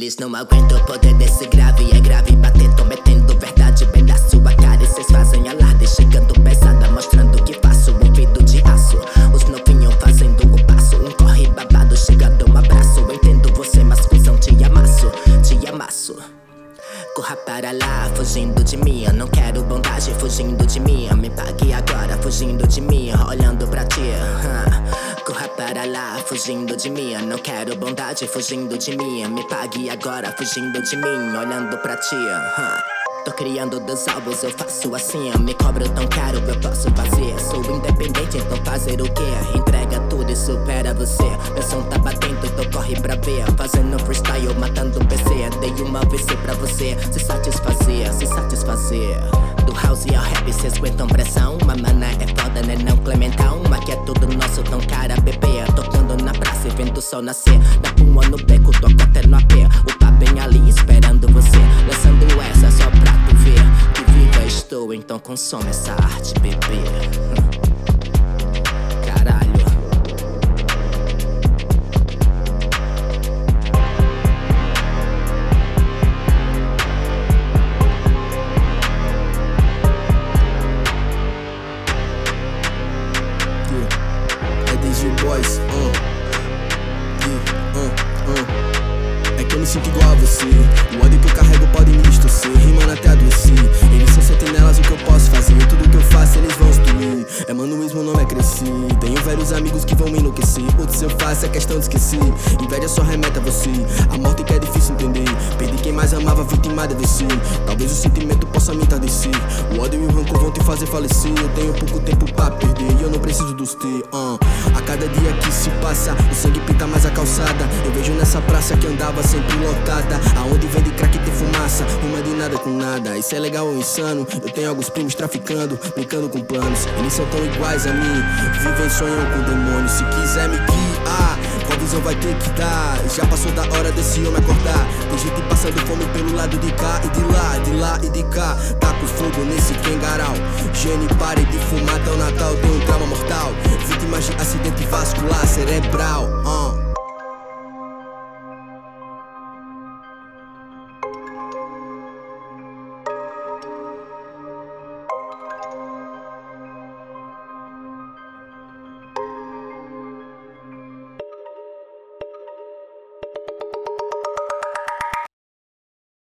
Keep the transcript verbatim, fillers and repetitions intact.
Eles não aguentam o poder desse grave. É grave bater, tô metendo verdade bem na sua cara. E cês fazem alarde, chegando pesada, mostrando que faço ouvido de aço. Os novinhos fazendo o passo, um corre babado, chegando um abraço. Entendo você, mas cuzão, te amasso, te amasso. Corra para lá, fugindo de mim. Eu não quero bondade, fugindo de mim. Me pague agora, fugindo de mim, olhando pra ti. Corra para lá, fugindo de mim. Eu não quero bondade, fugindo de mim. Me pague agora, fugindo de mim, olhando pra ti. Tô criando dois álbuns, eu faço assim. Eu me cobro tão caro, eu posso fazer. Sou independente, então fazer o quê? Entrega tudo e supera você. Meu som tá batendo, então corre pra ver. Fazendo freestyle, matando o P C. Dei uma V C pra você se satisfazer, se satisfazer. Do house ao rap, cês aguentam pressão. Uma mana é foda, né não Clementão? Aqui é tudo nosso, tão cara, bebê. Tocando na praça e vendo o sol nascer. Na puma no beco, toco até no A P. O pá bem ali, esperando você. Lançando essa só pra tu ver que viva estou, então consome essa arte, bebê. Caralho. É D J Boys, uh. Yeah, uh, uh. É que eu me sinto igual a você. O ódio que eu carrego pode me distorcer, rimando até adoecer. Eles são sentinelas, o que eu posso fazer? Tudo que eu faço eles vão destruir. É mano mesmo, o nome é crescer. Tenho vários amigos que vão me enlouquecer. Outros eu faço, é questão de esquecer. Inveja só remete a você. A morte que é difícil entender. Perdi quem mais amava, vitimado é você. Talvez o sentimento possa me entardecer. O ódio e o rancor vão te fazer falecer. Eu tenho pouco tempo pra perder e eu não preciso dos ter, uh. A cada dia que se passa, o sangue pinta mais a calçada. Eu vejo nessa praça que andava sempre lotada. Aonde vende crack tem fumaça, uma de nada com nada. Isso é legal ou insano? Eu tenho alguns primos traficando, brincando com planos. Eles são tão iguais a mim, vivem sonhando com demônios. Se quiser me guiar, qual visão vai ter que dar? Já passou da hora desse homem acordar. Tem gente passando fome pelo lado de cá e de lá, de lá e de cá. Tá com fogo nesse quengaral. Gene, pare de fumar até o Natal. Tem um trauma mortal, vítimas de acidente vascular cerebral, uh.